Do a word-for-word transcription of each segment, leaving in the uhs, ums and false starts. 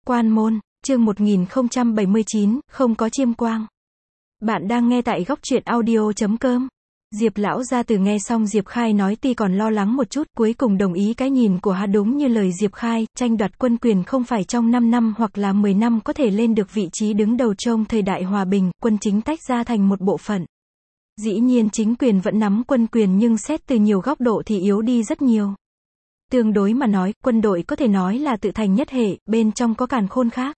Quan môn, chương một nghìn không trăm bảy mươi chín, không có chiêm quang. Bạn đang nghe tại góc truyện audio chấm com. Diệp lão gia tử nghe xong Diệp Khai nói tuy còn lo lắng một chút, cuối cùng đồng ý cái nhìn của hắn. Đúng như lời Diệp Khai, tranh đoạt quân quyền không phải trong năm năm hoặc là mười năm có thể lên được vị trí đứng đầu trong thời đại hòa bình, quân chính tách ra thành một bộ phận. Dĩ nhiên chính quyền vẫn nắm quân quyền nhưng xét từ nhiều góc độ thì yếu đi rất nhiều. Tương đối mà nói, quân đội có thể nói là tự thành nhất hệ, bên trong có càn khôn khác.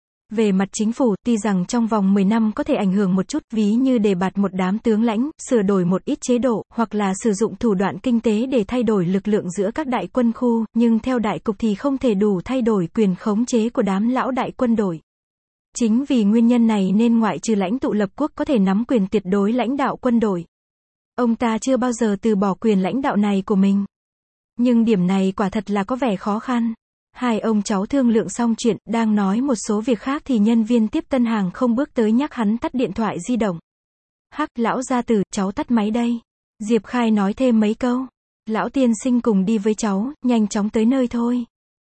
Về mặt chính phủ, tuy rằng trong vòng mười năm có thể ảnh hưởng một chút, ví như đề bạt một đám tướng lãnh, sửa đổi một ít chế độ, hoặc là sử dụng thủ đoạn kinh tế để thay đổi lực lượng giữa các đại quân khu, nhưng theo đại cục thì không thể đủ thay đổi quyền khống chế của đám lão đại quân đội. Chính vì nguyên nhân này nên ngoại trừ lãnh tụ lập quốc có thể nắm quyền tuyệt đối lãnh đạo quân đội, ông ta chưa bao giờ từ bỏ quyền lãnh đạo này của mình. Nhưng điểm này quả thật là có vẻ khó khăn. Hai ông cháu thương lượng xong chuyện, đang nói một số việc khác thì nhân viên tiếp tân hàng không bước tới nhắc hắn tắt điện thoại di động. Hắc, lão gia tử, cháu tắt máy đây. Diệp Khai nói thêm mấy câu. Lão tiên sinh cùng đi với cháu, nhanh chóng tới nơi thôi.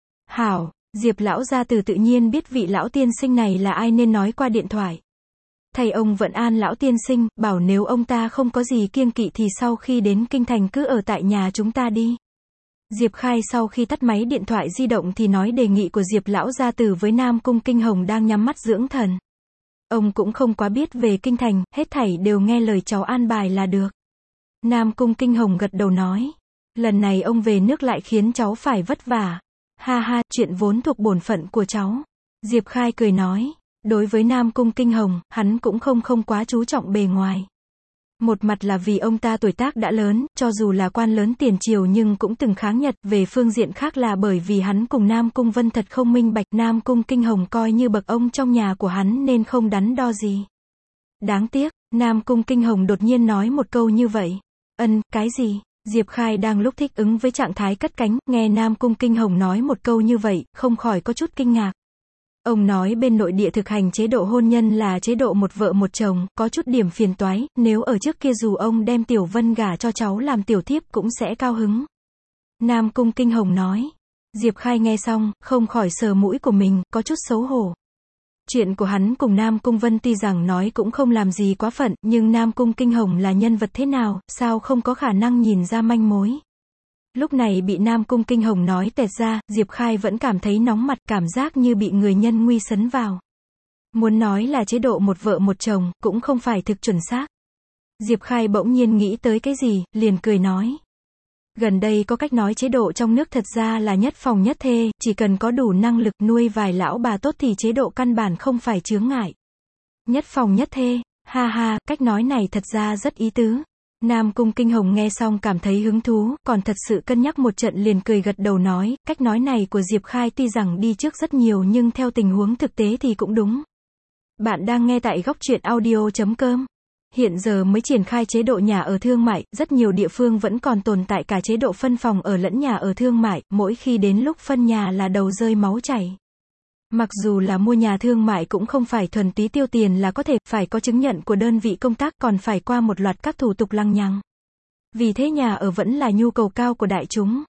Hảo, Diệp lão gia tử tự nhiên biết vị lão tiên sinh này là ai nên nói qua điện thoại. Thầy ông vẫn an lão tiên sinh, bảo nếu ông ta không có gì kiêng kỵ thì sau khi đến kinh thành cứ ở tại nhà chúng ta đi. Diệp Khai sau khi tắt máy điện thoại di động thì nói đề nghị của Diệp lão gia tử với Nam Cung Kinh Hồng đang nhắm mắt dưỡng thần. Ông cũng không quá biết về kinh thành, hết thảy đều nghe lời cháu an bài là được. Nam Cung Kinh Hồng gật đầu nói, lần này ông về nước lại khiến cháu phải vất vả. Ha ha, chuyện vốn thuộc bổn phận của cháu. Diệp Khai cười nói, đối với Nam Cung Kinh Hồng, hắn cũng không không quá chú trọng bề ngoài. Một mặt là vì ông ta tuổi tác đã lớn, cho dù là quan lớn tiền triều nhưng cũng từng kháng Nhật, về phương diện khác là bởi vì hắn cùng Nam Cung Vân thật không minh bạch, Nam Cung Kinh Hồng coi như bậc ông trong nhà của hắn nên không đắn đo gì. Đáng tiếc, Nam Cung Kinh Hồng đột nhiên nói một câu như vậy. Ân, cái gì? Diệp Khai đang lúc thích ứng với trạng thái cất cánh, nghe Nam Cung Kinh Hồng nói một câu như vậy, không khỏi có chút kinh ngạc. Ông nói bên nội địa thực hành chế độ hôn nhân là chế độ một vợ một chồng, có chút điểm phiền toái, nếu ở trước kia dù ông đem Tiểu Vân gả cho cháu làm tiểu thiếp cũng sẽ cao hứng. Nam Cung Kinh Hồng nói. Diệp Khai nghe xong, không khỏi sờ mũi của mình, có chút xấu hổ. Chuyện của hắn cùng Nam Cung Vân tuy rằng nói cũng không làm gì quá phận, nhưng Nam Cung Kinh Hồng là nhân vật thế nào, sao không có khả năng nhìn ra manh mối. Lúc này bị Nam Cung Kinh Hồng nói tẹt ra, Diệp Khai vẫn cảm thấy nóng mặt, cảm giác như bị người nhân nguy sấn vào. Muốn nói là chế độ một vợ một chồng, cũng không phải thực chuẩn xác. Diệp Khai bỗng nhiên nghĩ tới cái gì, liền cười nói. Gần đây có cách nói chế độ trong nước thật ra là nhất phòng nhất thê, chỉ cần có đủ năng lực nuôi vài lão bà tốt thì chế độ căn bản không phải chướng ngại. Nhất phòng nhất thê, ha ha, cách nói này thật ra rất ý tứ. Nam Cung Kinh Hồng nghe xong cảm thấy hứng thú, còn thật sự cân nhắc một trận liền cười gật đầu nói, cách nói này của Diệp Khai tuy rằng đi trước rất nhiều nhưng theo tình huống thực tế thì cũng đúng. Bạn đang nghe tại góc truyện audio chấm com. Hiện giờ mới triển khai chế độ nhà ở thương mại, rất nhiều địa phương vẫn còn tồn tại cả chế độ phân phòng ở lẫn nhà ở thương mại, mỗi khi đến lúc phân nhà là đầu rơi máu chảy. Mặc dù là mua nhà thương mại cũng không phải thuần túy tiêu tiền là có thể, phải có chứng nhận của đơn vị công tác, còn phải qua một loạt các thủ tục lằng nhằng. Vì thế nhà ở vẫn là nhu cầu cao của đại chúng.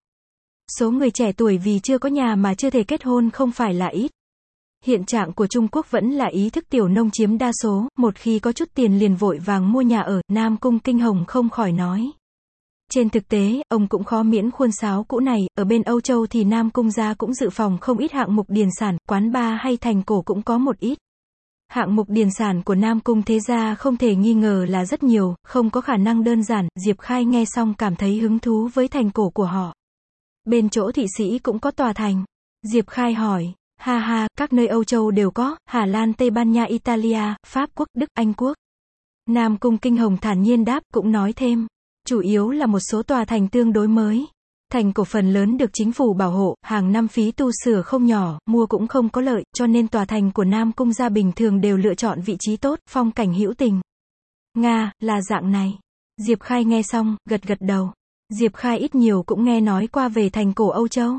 Số người trẻ tuổi vì chưa có nhà mà chưa thể kết hôn không phải là ít. Hiện trạng của Trung Quốc vẫn là ý thức tiểu nông chiếm đa số, một khi có chút tiền liền vội vàng mua nhà ở, Nam Cung Kinh Hồng không khỏi nói. Trên thực tế, ông cũng khó miễn khuôn sáo cũ này, ở bên Âu Châu thì Nam Cung gia cũng dự phòng không ít hạng mục điền sản, quán bar hay thành cổ cũng có một ít. Hạng mục điền sản của Nam Cung thế gia không thể nghi ngờ là rất nhiều, không có khả năng đơn giản, Diệp Khai nghe xong cảm thấy hứng thú với thành cổ của họ. Bên chỗ thị sĩ cũng có tòa thành. Diệp Khai hỏi, ha ha, các nơi Âu Châu đều có, Hà Lan, Tây Ban Nha, Italia, Pháp Quốc, Đức, Anh Quốc. Nam Cung Kinh Hồng thản nhiên đáp, cũng nói thêm. Chủ yếu là một số tòa thành tương đối mới. Thành cổ phần lớn được chính phủ bảo hộ, hàng năm phí tu sửa không nhỏ, mua cũng không có lợi, cho nên tòa thành của Nam Cung gia bình thường đều lựa chọn vị trí tốt, phong cảnh hữu tình. Nga, là dạng này. Diệp Khai nghe xong, gật gật đầu. Diệp Khai ít nhiều cũng nghe nói qua về thành cổ Âu Châu.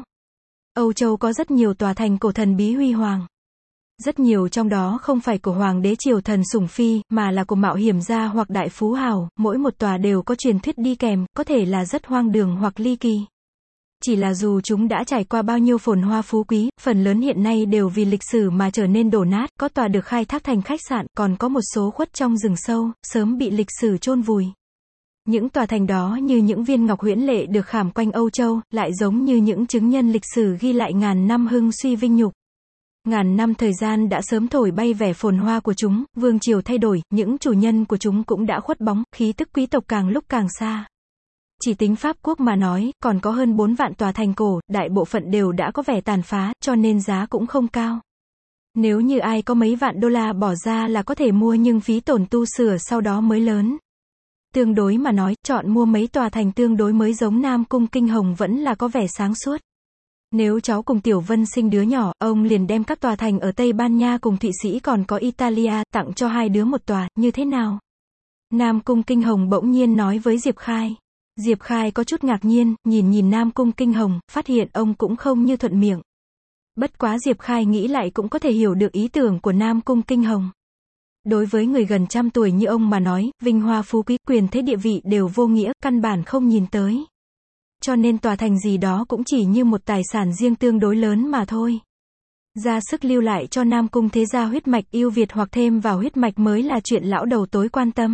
Âu Châu có rất nhiều tòa thành cổ thần bí huy hoàng. Rất nhiều trong đó không phải của hoàng đế triều thần sủng phi, mà là của mạo hiểm gia hoặc đại phú hào, mỗi một tòa đều có truyền thuyết đi kèm, có thể là rất hoang đường hoặc ly kỳ. Chỉ là dù chúng đã trải qua bao nhiêu phồn hoa phú quý, phần lớn hiện nay đều vì lịch sử mà trở nên đổ nát, có tòa được khai thác thành khách sạn, còn có một số khuất trong rừng sâu, sớm bị lịch sử chôn vùi. Những tòa thành đó như những viên ngọc huyễn lệ được khảm quanh Âu Châu, lại giống như những chứng nhân lịch sử ghi lại ngàn năm hưng suy vinh nhục. Ngàn năm thời gian đã sớm thổi bay vẻ phồn hoa của chúng, vương triều thay đổi, những chủ nhân của chúng cũng đã khuất bóng, khí tức quý tộc càng lúc càng xa. Chỉ tính Pháp quốc mà nói, còn có hơn bốn vạn tòa thành cổ, đại bộ phận đều đã có vẻ tàn phá, cho nên giá cũng không cao. Nếu như ai có mấy vạn đô la bỏ ra là có thể mua, nhưng phí tổn tu sửa sau đó mới lớn. Tương đối mà nói, chọn mua mấy tòa thành tương đối mới giống Nam Cung Kinh Hồng vẫn là có vẻ sáng suốt. Nếu cháu cùng Tiểu Vân sinh đứa nhỏ, ông liền đem các tòa thành ở Tây Ban Nha cùng Thụy Sĩ còn có Italia, tặng cho hai đứa một tòa, như thế nào? Nam Cung Kinh Hồng bỗng nhiên nói với Diệp Khai. Diệp Khai có chút ngạc nhiên, nhìn nhìn Nam Cung Kinh Hồng, phát hiện ông cũng không như thuận miệng. Bất quá Diệp Khai nghĩ lại cũng có thể hiểu được ý tưởng của Nam Cung Kinh Hồng. Đối với người gần trăm tuổi như ông mà nói, vinh hoa phú quý, quyền thế địa vị đều vô nghĩa, căn bản không nhìn tới. Cho nên tòa thành gì đó cũng chỉ như một tài sản riêng tương đối lớn mà thôi. Ra sức lưu lại cho Nam Cung thế gia huyết mạch yêu Việt hoặc thêm vào huyết mạch mới là chuyện lão đầu tối quan tâm.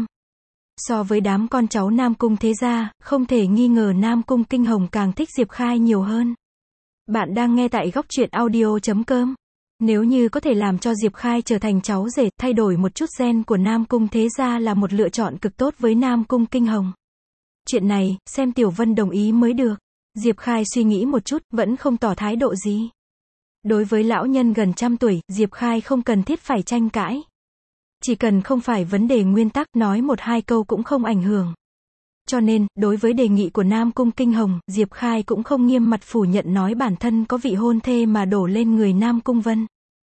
So với đám con cháu Nam Cung thế gia, không thể nghi ngờ Nam Cung Kinh Hồng càng thích Diệp Khai nhiều hơn. Bạn đang nghe tại góc truyện audio chấm com. Nếu như có thể làm cho Diệp Khai trở thành cháu rể, thay đổi một chút gen của Nam Cung thế gia là một lựa chọn cực tốt với Nam Cung Kinh Hồng. Chuyện này, xem Tiểu Vân đồng ý mới được. Diệp Khai suy nghĩ một chút, vẫn không tỏ thái độ gì. Đối với lão nhân gần trăm tuổi, Diệp Khai không cần thiết phải tranh cãi. Chỉ cần không phải vấn đề nguyên tắc, nói một hai câu cũng không ảnh hưởng. Cho nên, đối với đề nghị của Nam Cung Kinh Hồng, Diệp Khai cũng không nghiêm mặt phủ nhận nói bản thân có vị hôn thê mà đổ lên người Nam Cung Vân.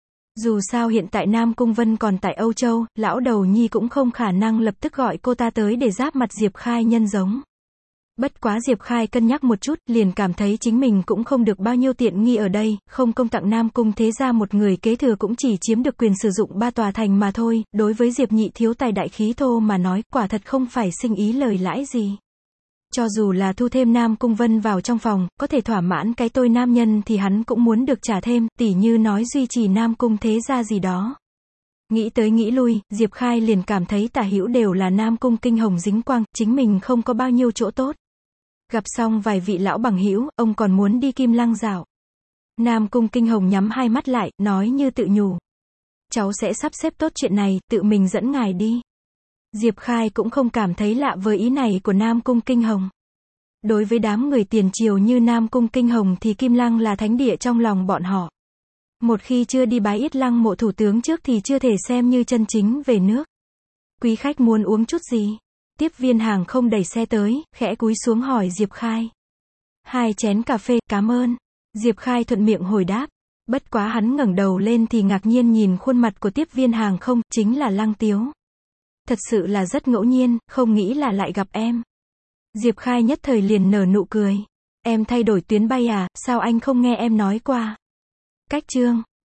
Dù sao hiện tại Nam Cung Vân còn tại Âu Châu, lão đầu nhi cũng không khả năng lập tức gọi cô ta tới để giáp mặt Diệp Khai nhân giống. Bất quá Diệp Khai cân nhắc một chút, liền cảm thấy chính mình cũng không được bao nhiêu tiện nghi ở đây, không công tặng Nam Cung thế gia một người kế thừa cũng chỉ chiếm được quyền sử dụng ba tòa thành mà thôi, đối với Diệp nhị thiếu tài đại khí thô mà nói, quả thật không phải sinh ý lời lãi gì. Cho dù là thu thêm Nam Cung Vân vào trong phòng, có thể thỏa mãn cái tôi nam nhân thì hắn cũng muốn được trả thêm, tỉ như nói duy trì Nam Cung thế gia gì đó. Nghĩ tới nghĩ lui, Diệp Khai liền cảm thấy tả hữu đều là Nam Cung Kinh Hồng dính quang, chính mình không có bao nhiêu chỗ tốt. Gặp xong vài vị lão bằng hữu, ông còn muốn đi Kim Lăng dạo. Nam Cung Kinh Hồng nhắm hai mắt lại, nói như tự nhủ. Cháu sẽ sắp xếp tốt chuyện này, tự mình dẫn ngài đi. Diệp Khai cũng không cảm thấy lạ với ý này của Nam Cung Kinh Hồng. Đối với đám người tiền triều như Nam Cung Kinh Hồng thì Kim Lăng là thánh địa trong lòng bọn họ. Một khi chưa đi bái yết lăng mộ thủ tướng trước thì chưa thể xem như chân chính về nước. Quý khách muốn uống chút gì? Tiếp viên hàng không đẩy xe tới, khẽ cúi xuống hỏi Diệp Khai. Hai chén cà phê, cảm ơn. Diệp Khai thuận miệng hồi đáp. Bất quá hắn ngẩng đầu lên thì ngạc nhiên nhìn khuôn mặt của tiếp viên hàng không, chính là Lăng Tiếu. Thật sự là rất ngẫu nhiên, không nghĩ là lại gặp em. Diệp Khai nhất thời liền nở nụ cười. Em thay đổi tuyến bay à, sao anh không nghe em nói qua? Cách chương.